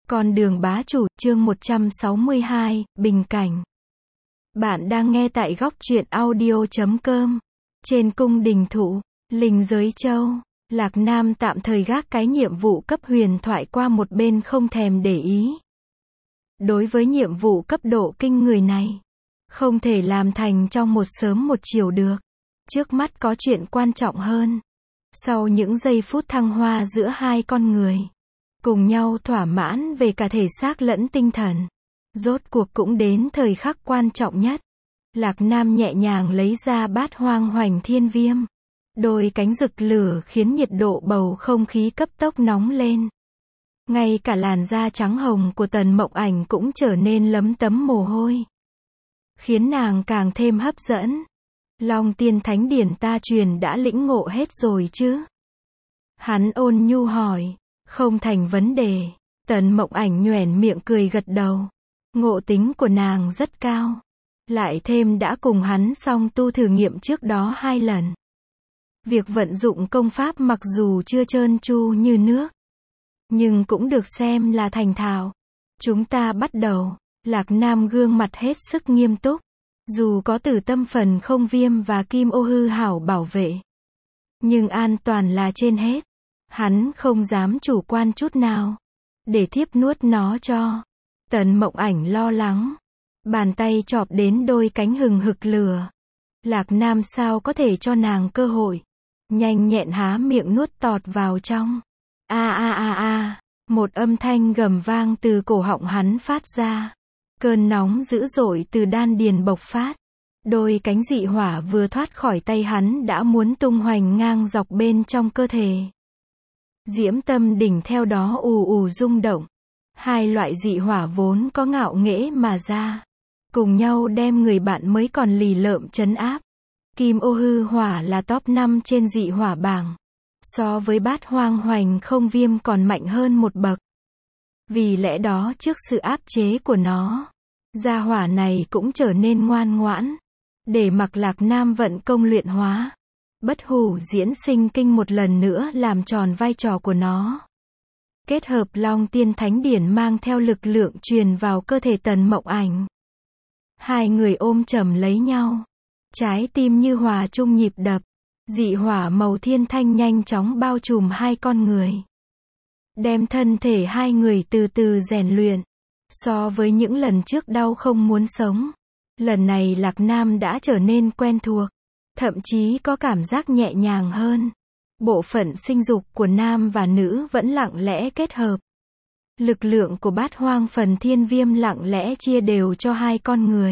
Con đường bá chủ, chương 162, Bình Cảnh. Bạn đang nghe tại góc truyện audio.com. Trên cung đình thụ, Linh Giới Châu, Lạc Nam tạm thời gác cái nhiệm vụ cấp huyền thoại qua một bên không thèm để ý. Đối với nhiệm vụ cấp độ kinh người này, không thể làm thành trong một sớm một chiều được. Trước mắt có chuyện quan trọng hơn. Sau những giây phút thăng hoa giữa hai con người, cùng nhau thỏa mãn về cả thể xác lẫn tinh thần, rốt cuộc cũng đến thời khắc quan trọng nhất. Lạc Nam nhẹ nhàng lấy ra bát hoang hoành thiên viêm. Đôi cánh rực lửa khiến nhiệt độ bầu không khí cấp tốc nóng lên. Ngay cả làn da trắng hồng của Tần Mộng Ảnh cũng trở nên lấm tấm mồ hôi, khiến nàng càng thêm hấp dẫn. Long Tiên Thánh Điển ta truyền đã lĩnh ngộ hết rồi chứ? Hắn ôn nhu hỏi. Không thành vấn đề. Tần Mộng Ảnh nhoẻn miệng cười gật đầu. Ngộ tính của nàng rất cao. Lại thêm đã cùng hắn song tu thử nghiệm trước đó 2 lần. Việc vận dụng công pháp mặc dù chưa trơn tru như nước, nhưng cũng được xem là thành thạo. Chúng ta bắt đầu. Lạc Nam gương mặt hết sức nghiêm túc. Dù có Tử Tâm Phần Không Viêm và Kim Ô Hư Hảo bảo vệ, nhưng an toàn là trên hết. Hắn không dám chủ quan chút nào. Để thiếp nuốt nó cho. Tần Mộng Ảnh lo lắng. Bàn tay chọp đến đôi cánh hừng hực lửa. Lạc Nam sao có thể cho nàng cơ hội. Nhanh nhẹn há miệng nuốt tọt vào trong. Một âm thanh gầm vang từ cổ họng hắn phát ra. Cơn nóng dữ dội từ đan điền bộc phát. Đôi cánh dị hỏa vừa thoát khỏi tay hắn đã muốn tung hoành ngang dọc bên trong cơ thể. Diễm Tâm Đỉnh theo đó ù ù rung động. Hai loại dị hỏa vốn có ngạo nghễ mà ra, cùng nhau đem người bạn mới còn lì lợm trấn áp. Kim Ô Hư Hỏa là top 5 trên dị hỏa bảng. So với bát hoang hoành không viêm còn mạnh hơn một bậc. Vì lẽ đó trước sự áp chế của nó, gia hỏa này cũng trở nên ngoan ngoãn. Để mặc Lạc Nam vận công luyện hóa. Bất hủ diễn sinh kinh một lần nữa làm tròn vai trò của nó. Kết hợp Long Tiên Thánh Điển mang theo lực lượng truyền vào cơ thể Tần Mộng Ảnh. Hai người ôm chầm lấy nhau. Trái tim như hòa chung nhịp đập. Dị hỏa màu thiên thanh nhanh chóng bao trùm hai con người. Đem thân thể hai người từ từ rèn luyện. So với những lần trước đau không muốn sống, lần này Lạc Nam đã trở nên quen thuộc. Thậm chí có cảm giác nhẹ nhàng hơn. Bộ phận sinh dục của nam và nữ vẫn lặng lẽ kết hợp. Lực lượng của bát hoang phần thiên viêm lặng lẽ chia đều cho hai con người.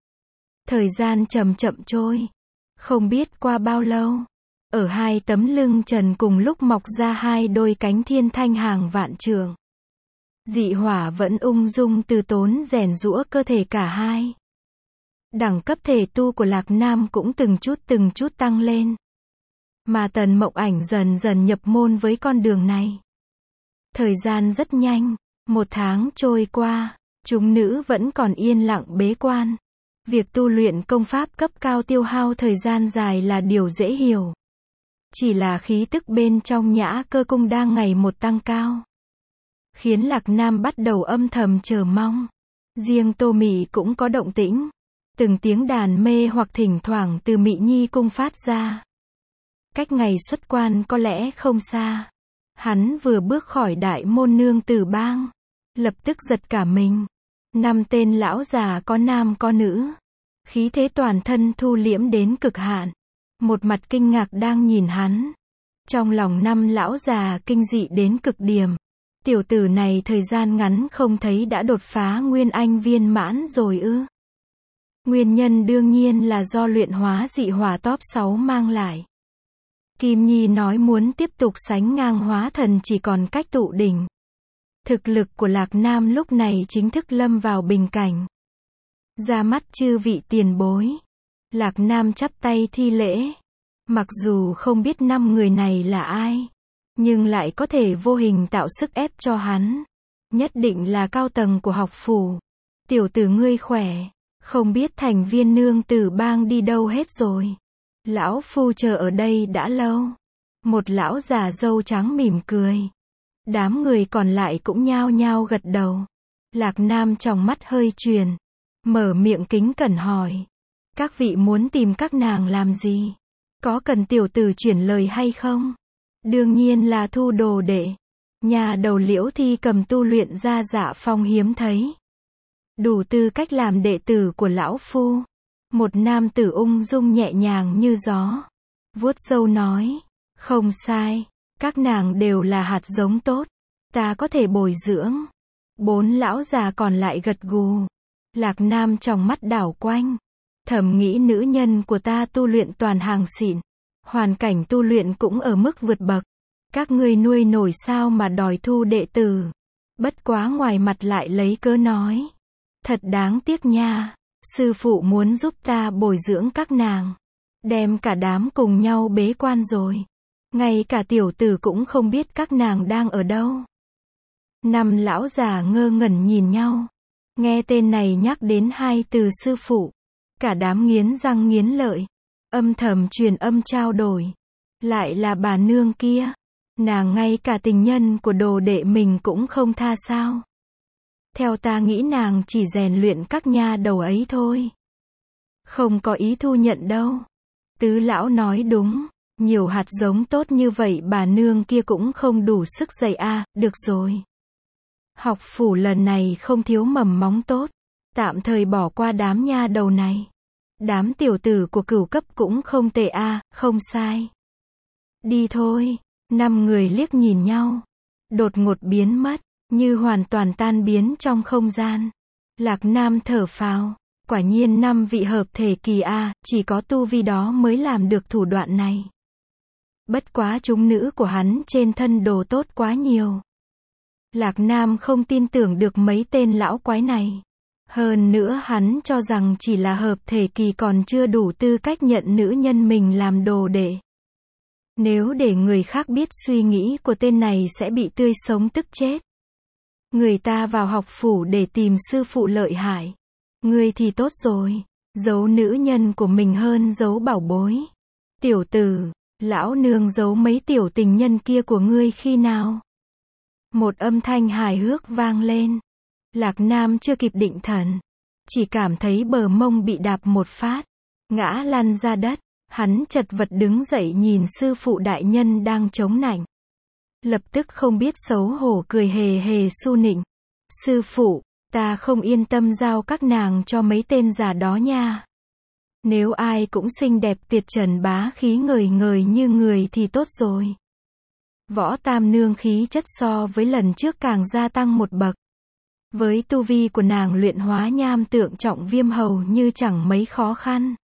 Thời gian chậm chậm trôi. Không biết qua bao lâu, ở hai tấm lưng trần cùng lúc mọc ra hai đôi cánh thiên thanh hàng vạn trượng. Dị hỏa vẫn ung dung từ tốn rèn giũa cơ thể cả hai. Đẳng cấp thể tu của Lạc Nam cũng từng chút tăng lên. Mà Tần Mộng Ảnh dần dần nhập môn với con đường này. Thời gian rất nhanh. 1 tháng trôi qua. Chúng nữ vẫn còn yên lặng bế quan. Việc tu luyện công pháp cấp cao tiêu hao thời gian dài là điều dễ hiểu. Chỉ là khí tức bên trong Nhã Cơ Cung đang ngày một tăng cao, khiến Lạc Nam bắt đầu âm thầm chờ mong. Riêng Tô Mị cũng có động tĩnh. Từng tiếng đàn mê hoặc thỉnh thoảng từ Mị Nhi cung phát ra. Cách ngày xuất quan có lẽ không xa. Hắn vừa bước khỏi đại môn nương tử bang, lập tức giật cả mình. 5 tên lão già có nam có nữ. Khí thế toàn thân thu liễm đến cực hạn. Một mặt kinh ngạc đang nhìn hắn. Trong lòng 5 lão già kinh dị đến cực điểm. Tiểu tử này thời gian ngắn không thấy đã đột phá Nguyên Anh viên mãn rồi ư? Nguyên nhân đương nhiên là do luyện hóa dị hỏa top 6 mang lại. Kim Nhi nói muốn tiếp tục sánh ngang hóa thần chỉ còn cách tụ đỉnh. Thực lực của Lạc Nam lúc này chính thức lâm vào bình cảnh. Ra mắt chư vị tiền bối. Lạc Nam chắp tay thi lễ. Mặc dù không biết 5 người này là ai, nhưng lại có thể vô hình tạo sức ép cho hắn. Nhất định là cao tầng của học phủ. Tiểu tử ngươi khỏe. Không biết thành viên nương tử bang đi đâu hết rồi. Lão phu chờ ở đây đã lâu. Một lão già râu trắng mỉm cười. Đám người còn lại cũng nhao nhao gật đầu. Lạc Nam trong mắt hơi truyền, mở miệng kính cẩn hỏi. Các vị muốn tìm các nàng làm gì? Có cần tiểu tử chuyển lời hay không? Đương nhiên là thu đồ đệ. Nhà đầu Liễu Thi cầm tu luyện ra Dạ Phong hiếm thấy. Đủ tư cách làm đệ tử của lão phu. Một nam tử ung dung nhẹ nhàng như gió. Vuốt râu nói. Không sai. Các nàng đều là hạt giống tốt. Ta có thể bồi dưỡng. 4 lão già còn lại gật gù. Lạc Nam trong mắt đảo quanh. Thầm nghĩ nữ nhân của ta tu luyện toàn hàng xịn. Hoàn cảnh tu luyện cũng ở mức vượt bậc. Các ngươi nuôi nổi sao mà đòi thu đệ tử. Bất quá ngoài mặt lại lấy cớ nói. Thật đáng tiếc nha. Sư phụ muốn giúp ta bồi dưỡng các nàng. Đem cả đám cùng nhau bế quan rồi. Ngay cả tiểu tử cũng không biết các nàng đang ở đâu. 5 lão già ngơ ngẩn nhìn nhau. Nghe tên này nhắc đến 2 từ sư phụ. Cả đám nghiến răng nghiến lợi. Âm thầm truyền âm trao đổi. Lại là bà nương kia. Nàng ngay cả tình nhân của đồ đệ mình cũng không tha sao. Theo ta nghĩ nàng chỉ rèn luyện các nha đầu ấy thôi. Không có ý thu nhận đâu. Tứ lão nói đúng. Nhiều hạt giống tốt như vậy bà nương kia cũng không đủ sức dạy a. Được rồi. Học phủ lần này không thiếu mầm móng tốt. Tạm thời bỏ qua đám nha đầu này. Đám tiểu tử của cửu cấp cũng không tệ a. Không sai. Đi thôi. 5 người liếc nhìn nhau. Đột ngột biến mất. Như hoàn toàn tan biến trong không gian. Lạc Nam thở phào. Quả nhiên 5 vị hợp thể kỳ a. Chỉ có tu vi đó mới làm được thủ đoạn này. Bất quá chúng nữ của hắn trên thân đồ tốt quá nhiều. Lạc Nam không tin tưởng được mấy tên lão quái này. Hơn nữa hắn cho rằng chỉ là hợp thể kỳ còn chưa đủ tư cách nhận nữ nhân mình làm đồ đệ. Nếu để người khác biết suy nghĩ của tên này sẽ bị tươi sống tức chết. Người ta vào học phủ để tìm sư phụ lợi hại. Ngươi thì tốt rồi. Giấu nữ nhân của mình hơn giấu bảo bối. Tiểu tử, lão nương giấu mấy tiểu tình nhân kia của ngươi khi nào? Một âm thanh hài hước vang lên. Lạc Nam chưa kịp định thần. Chỉ cảm thấy bờ mông bị đạp một phát. Ngã lăn ra đất. Hắn chật vật đứng dậy nhìn sư phụ đại nhân đang chống nạnh. Lập tức không biết xấu hổ cười hề hề su nịnh. Sư phụ, ta không yên tâm giao các nàng cho mấy tên già đó nha. Nếu ai cũng xinh đẹp tuyệt trần bá khí ngời ngời như người thì tốt rồi. Võ Tam Nương khí chất so với lần trước càng gia tăng một bậc. Với tu vi của nàng luyện hóa nham tượng trọng viêm hầu như chẳng mấy khó khăn.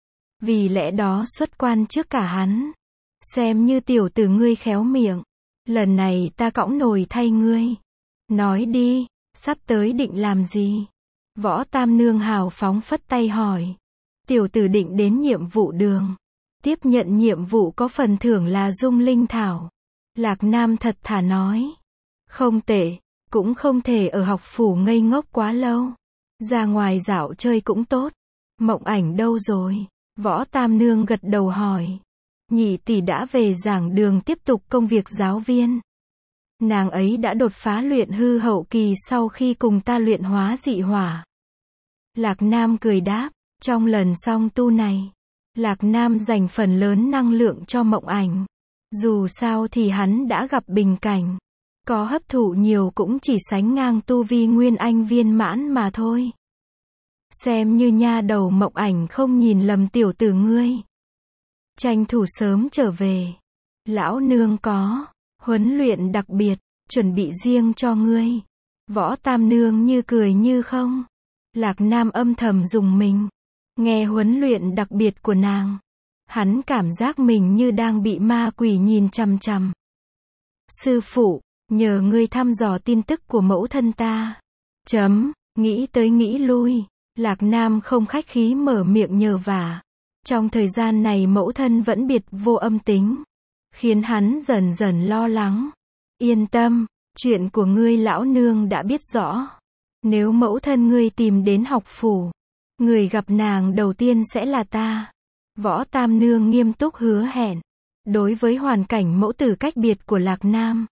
Vì lẽ đó xuất quan trước cả hắn. Xem như tiểu tử ngươi khéo miệng. Lần này ta cõng nồi thay ngươi. Nói đi, sắp tới định làm gì? Võ Tam Nương hào phóng phất tay hỏi. Tiểu tử định đến nhiệm vụ đường. Tiếp nhận nhiệm vụ có phần thưởng là dung linh thảo. Lạc Nam thật thà nói. Không tệ, cũng không thể ở học phủ ngây ngốc quá lâu. Ra ngoài dạo chơi cũng tốt. Mộng Ảnh đâu rồi? Võ Tam Nương gật đầu hỏi. Nhị tỷ đã về giảng đường tiếp tục công việc giáo viên. Nàng ấy đã đột phá luyện hư hậu kỳ sau khi cùng ta luyện hóa dị hỏa. Lạc Nam cười đáp. Trong lần song tu này, Lạc Nam dành phần lớn năng lượng cho Mộng Ảnh. Dù sao thì hắn đã gặp bình cảnh. Có hấp thụ nhiều cũng chỉ sánh ngang tu vi nguyên anh viên mãn mà thôi. Xem như nha đầu Mộng Ảnh không nhìn lầm tiểu tử ngươi. Tranh thủ sớm trở về. Lão nương có huấn luyện đặc biệt, chuẩn bị riêng cho ngươi. Võ Tam Nương như cười như không. Lạc Nam âm thầm dùng mình. Nghe huấn luyện đặc biệt của nàng. Hắn cảm giác mình như đang bị ma quỷ nhìn chằm chằm. Sư phụ, nhờ ngươi thăm dò tin tức của mẫu thân ta. Nghĩ tới nghĩ lui. Lạc Nam không khách khí mở miệng nhờ vả. Trong thời gian này mẫu thân vẫn biệt vô âm tính. Khiến hắn dần dần lo lắng. Yên tâm, chuyện của ngươi lão nương đã biết rõ. Nếu mẫu thân ngươi tìm đến học phủ, người gặp nàng đầu tiên sẽ là ta. Võ Tam Nương nghiêm túc hứa hẹn. Đối với hoàn cảnh mẫu tử cách biệt của Lạc Nam,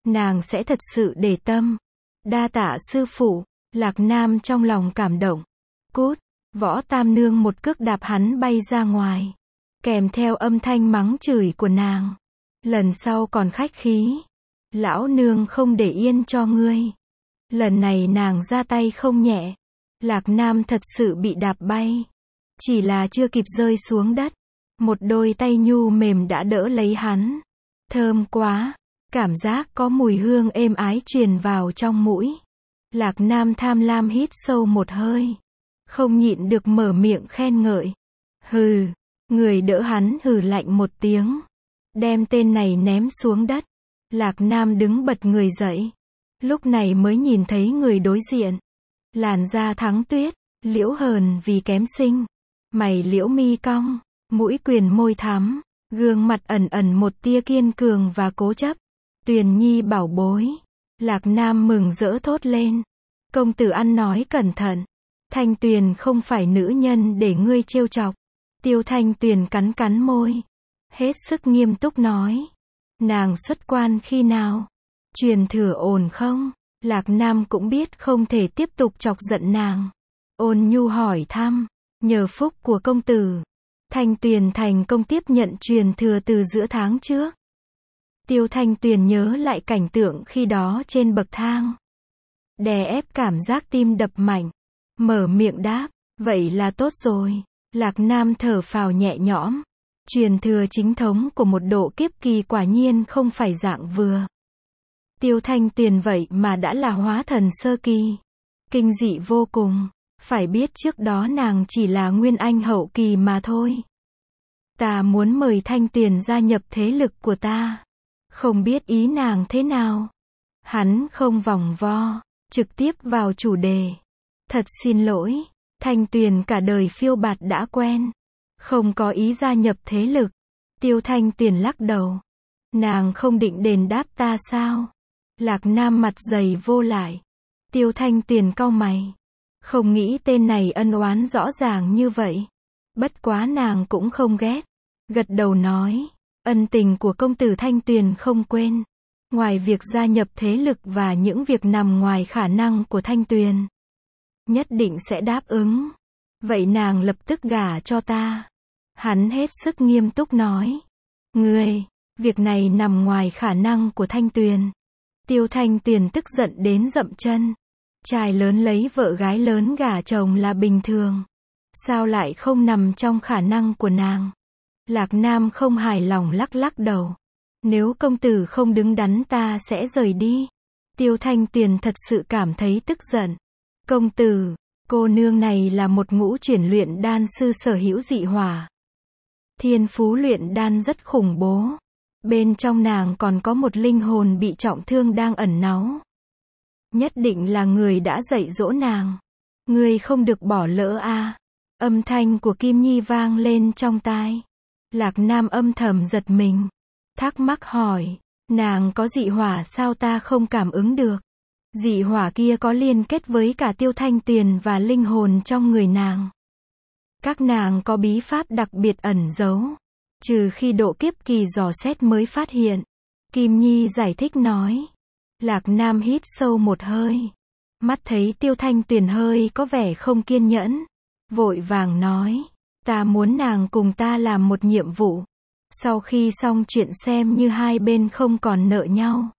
nàng sẽ thật sự để tâm. Đa tạ sư phụ. Lạc Nam trong lòng cảm động. Cút. Võ Tam Nương một cước đạp hắn bay ra ngoài. Kèm theo âm thanh mắng chửi của nàng. Lần sau còn khách khí. Lão nương không để yên cho ngươi. Lần này nàng ra tay không nhẹ. Lạc Nam thật sự bị đạp bay. Chỉ là chưa kịp rơi xuống đất. Một đôi tay nhu mềm đã đỡ lấy hắn. Thơm quá. Cảm giác có mùi hương êm ái truyền vào trong mũi. Lạc Nam tham lam hít sâu một hơi. Không nhịn được mở miệng khen ngợi. Hừ. Người đỡ hắn hừ lạnh một tiếng. Đem tên này ném xuống đất. Lạc Nam đứng bật người dậy. Lúc này mới nhìn thấy người đối diện. Làn da thắng tuyết. Liễu hờn vì kém xinh. Mày liễu mi cong. Mũi quyền môi thắm. Gương mặt ẩn ẩn một tia kiên cường và cố chấp. Tuyền Nhi bảo bối. Lạc Nam mừng rỡ thốt lên. Công tử ăn nói cẩn thận. Thanh Tuyền không phải nữ nhân để ngươi trêu chọc. Tiêu Thanh Tuyền cắn cắn môi. Hết sức nghiêm túc nói. Nàng xuất quan khi nào? Truyền thừa ổn không? Lạc Nam cũng biết không thể tiếp tục chọc giận nàng. Ôn nhu hỏi thăm. Nhờ phúc của công tử. Thanh Tuyền thành công tiếp nhận truyền thừa từ giữa tháng trước. Tiêu Thanh Tuyền nhớ lại cảnh tượng khi đó trên bậc thang. Đè ép cảm giác tim đập mạnh. Mở miệng đáp. Vậy là tốt rồi. Lạc Nam thở phào nhẹ nhõm. Truyền thừa chính thống của một độ kiếp kỳ quả nhiên không phải dạng vừa. Tiêu Thanh Tuyền vậy mà đã là hóa thần sơ kỳ. Kinh dị vô cùng. Phải biết trước đó nàng chỉ là nguyên anh hậu kỳ mà thôi. Ta muốn mời Thanh Tuyền gia nhập thế lực của ta. Không biết ý nàng thế nào. Hắn không vòng vo. Trực tiếp vào chủ đề. Thật xin lỗi. Thanh Tuyền cả đời phiêu bạt đã quen. Không có ý gia nhập thế lực. Tiêu Thanh Tuyền lắc đầu. Nàng không định đền đáp ta sao? Lạc Nam mặt dày vô lại. Tiêu Thanh Tuyền cau mày. Không nghĩ tên này ân oán rõ ràng như vậy. Bất quá nàng cũng không ghét. Gật đầu nói. Ân tình của công tử Thanh Tuyền không quên. Ngoài việc gia nhập thế lực và những việc nằm ngoài khả năng của Thanh Tuyền. Nhất định sẽ đáp ứng. Vậy nàng lập tức gả cho ta. Hắn hết sức nghiêm túc nói. Ngươi, việc này nằm ngoài khả năng của Thanh Tuyền. Tiêu Thanh Tuyền tức giận đến dậm chân. Trai lớn lấy vợ gái lớn gả chồng là bình thường. Sao lại không nằm trong khả năng của nàng? Lạc Nam không hài lòng lắc lắc đầu. Nếu công tử không đứng đắn ta sẽ rời đi. Tiêu Thanh Tuyền thật sự cảm thấy tức giận. Công tử, cô nương này là một ngũ chuyển luyện đan sư sở hữu dị hỏa. Thiên phú luyện đan rất khủng bố. Bên trong nàng còn có một linh hồn bị trọng thương đang ẩn náu. Nhất định là người đã dạy dỗ nàng. Ngươi không được bỏ lỡ a. Âm thanh của Kim Nhi vang lên trong tai. Lạc Nam âm thầm giật mình. Thắc mắc hỏi. Nàng có dị hỏa sao ta không cảm ứng được? Dị hỏa kia có liên kết với cả Tiêu Thanh Tuyền và linh hồn trong người nàng. Các nàng có bí pháp đặc biệt ẩn giấu. Trừ khi độ kiếp kỳ dò xét mới phát hiện. Kim Nhi giải thích nói. Lạc Nam hít sâu một hơi. Mắt thấy Tiêu Thanh Tuyền hơi có vẻ không kiên nhẫn. Vội vàng nói. Ta muốn nàng cùng ta làm một nhiệm vụ. Sau khi xong chuyện xem như hai bên không còn nợ nhau.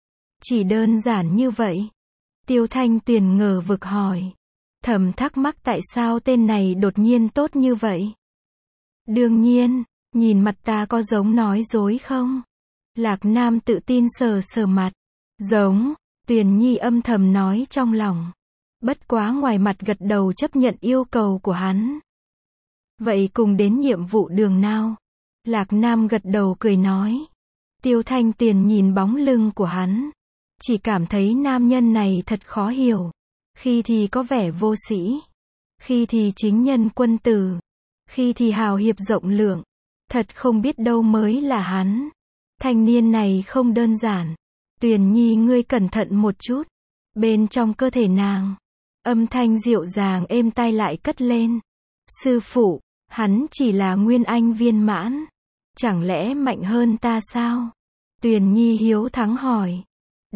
Chỉ đơn giản như vậy. Tiêu Thanh Tuyền ngờ vực hỏi. Thầm thắc mắc tại sao tên này đột nhiên tốt như vậy. Đương nhiên, nhìn mặt ta có giống nói dối không? Lạc Nam tự tin sờ sờ mặt. Giống, Tuyền Nhi âm thầm nói trong lòng. Bất quá ngoài mặt gật đầu chấp nhận yêu cầu của hắn. Vậy cùng đến nhiệm vụ đường nào? Lạc Nam gật đầu cười nói. Tiêu Thanh Tuyền nhìn bóng lưng của hắn. Chỉ cảm thấy nam nhân này thật khó hiểu. Khi thì có vẻ vô sĩ. Khi thì chính nhân quân tử. Khi thì hào hiệp rộng lượng. Thật không biết đâu mới là hắn. Thanh niên này không đơn giản. Tuyền Nhi ngươi cẩn thận một chút. Bên trong cơ thể nàng. Âm thanh dịu dàng êm tai lại cất lên. Sư phụ, hắn chỉ là nguyên anh viên mãn. Chẳng lẽ mạnh hơn ta sao? Tuyền Nhi hiếu thắng hỏi.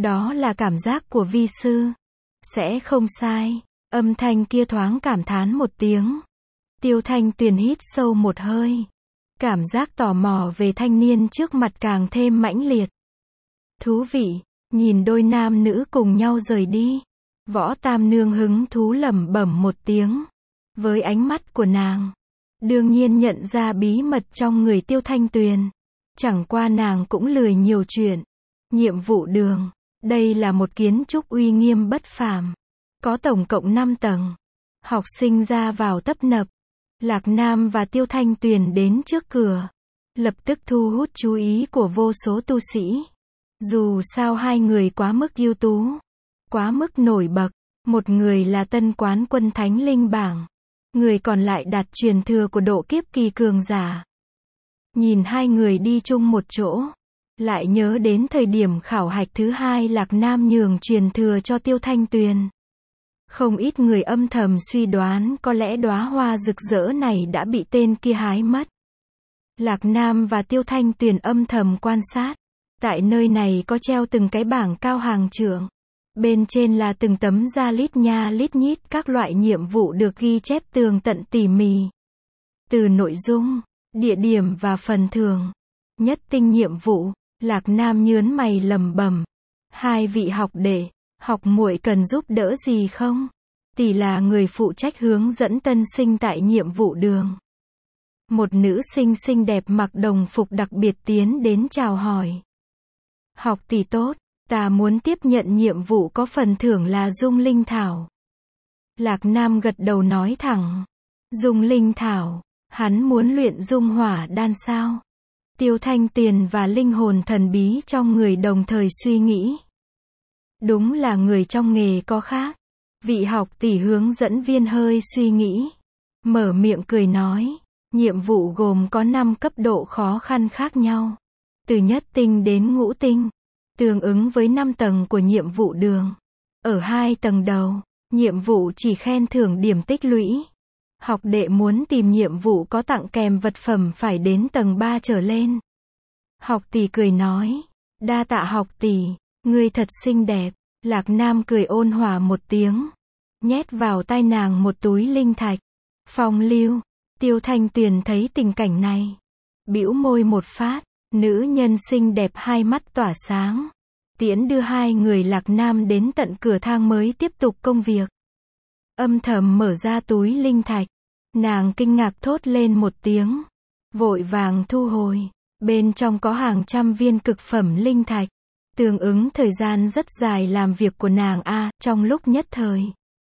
Đó là cảm giác của vi sư. Sẽ không sai. Âm thanh kia thoáng cảm thán một tiếng. Tiêu Thanh Tuyền hít sâu một hơi. Cảm giác tò mò về thanh niên trước mặt càng thêm mãnh liệt. Thú vị, nhìn đôi nam nữ cùng nhau rời đi. Võ Tam Nương hứng thú lẩm bẩm một tiếng. Với ánh mắt của nàng, đương nhiên nhận ra bí mật trong người Tiêu Thanh Tuyền. Chẳng qua nàng cũng lười nhiều chuyện. Nhiệm vụ đường, đây là một kiến trúc uy nghiêm bất phàm. Có tổng cộng 5 tầng. Học sinh ra vào tấp nập. Lạc Nam và Tiêu Thanh Tuyền đến trước cửa. Lập tức thu hút chú ý của vô số tu sĩ. Dù sao hai người quá mức ưu tú. Quá mức nổi bật. Một người là tân quán quân thánh linh bảng. Người còn lại đạt truyền thừa của độ kiếp kỳ cường giả. Nhìn hai người đi chung một chỗ. Lại nhớ đến thời điểm khảo hạch thứ 2 Lạc Nam nhường truyền thừa cho Tiêu Thanh Tuyền. Không ít người âm thầm suy đoán có lẽ đóa hoa rực rỡ này đã bị tên kia hái mất. Lạc Nam và Tiêu Thanh Tuyền âm thầm quan sát. Tại nơi này có treo từng cái bảng cao hàng trượng. Bên trên là từng tấm da lít nha lít nhít các loại nhiệm vụ được ghi chép tường tận tỉ mỉ. Từ nội dung, địa điểm và phần thưởng. Nhất tinh nhiệm vụ, Lạc Nam nhớn mày lẩm bẩm. Hai vị học đệ, học muội cần giúp đỡ gì không? Tỷ là người phụ trách hướng dẫn tân sinh tại nhiệm vụ đường. Một nữ sinh xinh đẹp mặc đồng phục đặc biệt tiến đến chào hỏi. Học tỷ tốt, ta muốn tiếp nhận nhiệm vụ có phần thưởng là dung linh thảo. Lạc Nam gật đầu nói thẳng. Dung linh thảo, hắn muốn luyện dung hỏa đan sao? Tiêu Thanh Tuyền và linh hồn thần bí trong người đồng thời suy nghĩ. Đúng là người trong nghề có khác. Vị học tỷ hướng dẫn viên hơi suy nghĩ. Mở miệng cười nói. Nhiệm vụ gồm có 5 cấp độ khó khăn khác nhau. Từ nhất tinh đến ngũ tinh. Tương ứng với 5 tầng của nhiệm vụ đường. Ở 2 tầng đầu, nhiệm vụ chỉ khen thưởng điểm tích lũy. Học đệ muốn tìm nhiệm vụ có tặng kèm vật phẩm phải đến tầng 3 trở lên. Học tỷ cười nói. Đa tạ học tỷ, ngươi thật xinh đẹp. Lạc Nam cười ôn hòa một tiếng. Nhét vào tai nàng một túi linh thạch. Phong lưu. Tiêu Thanh Tuyền thấy tình cảnh này. Bĩu môi một phát. Nữ nhân xinh đẹp hai mắt tỏa sáng. Tiễn đưa hai người Lạc Nam đến tận cửa thang mới tiếp tục công việc. Âm thầm mở ra túi linh thạch. Nàng kinh ngạc thốt lên một tiếng. Vội vàng thu hồi. Bên trong có hàng trăm viên cực phẩm linh thạch. Tương ứng thời gian rất dài làm việc của nàng trong lúc nhất thời.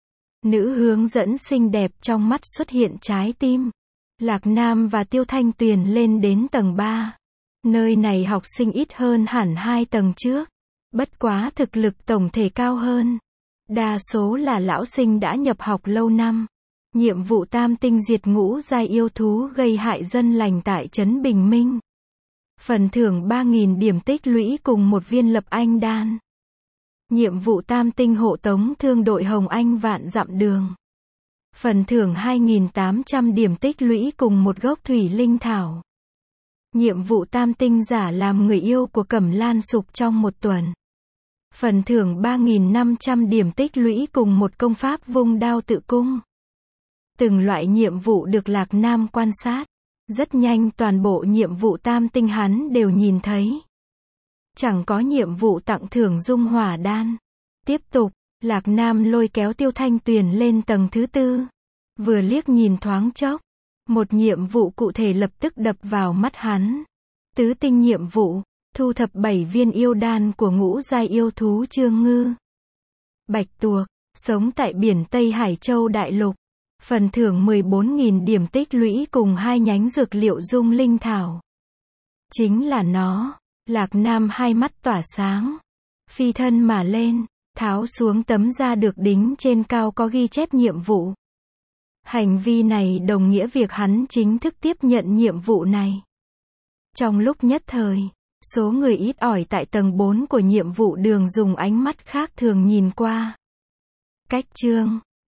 Nữ hướng dẫn xinh đẹp trong mắt xuất hiện trái tim. Lạc Nam và Tiêu Thanh Tuyền lên đến tầng 3. Nơi này học sinh ít hơn hẳn 2 tầng trước. Bất quá thực lực tổng thể cao hơn. Đa số là lão sinh đã nhập học lâu năm. Nhiệm vụ tam tinh diệt ngũ giai yêu thú gây hại dân lành tại trấn Bình Minh. Phần thưởng 3.000 điểm tích lũy cùng một viên lập anh đan. Nhiệm vụ tam tinh hộ tống thương đội Hồng Anh vạn dặm đường. Phần thưởng 2.800 điểm tích lũy cùng một gốc thủy linh thảo. Nhiệm vụ tam tinh giả làm người yêu của Cẩm Lan Sục trong 1 tuần. Phần thưởng 3.500 điểm tích lũy cùng một công pháp vung đao tự cung. Từng loại nhiệm vụ được Lạc Nam quan sát. Rất nhanh toàn bộ nhiệm vụ tam tinh hắn đều nhìn thấy. Chẳng có nhiệm vụ tặng thưởng dung hỏa đan. Tiếp tục, Lạc Nam lôi kéo Tiêu Thanh Tuyền lên tầng thứ 4. Vừa liếc nhìn thoáng chốc. Một nhiệm vụ cụ thể lập tức đập vào mắt hắn. Tứ tinh nhiệm vụ, thu thập 7 viên yêu đan của ngũ giai yêu thú Trương Ngư. Bạch tuộc, sống tại biển Tây Hải Châu Đại Lục. Phần thưởng 14.000 điểm tích lũy cùng 2 nhánh dược liệu dung linh thảo. Chính là nó. Lạc Nam hai mắt tỏa sáng. Phi thân mà lên, tháo xuống tấm da được đính trên cao có ghi chép nhiệm vụ. Hành vi này đồng nghĩa việc hắn chính thức tiếp nhận nhiệm vụ này. Trong lúc nhất thời, số người ít ỏi tại tầng 4 của nhiệm vụ đường dùng ánh mắt khác thường nhìn qua. Cách chương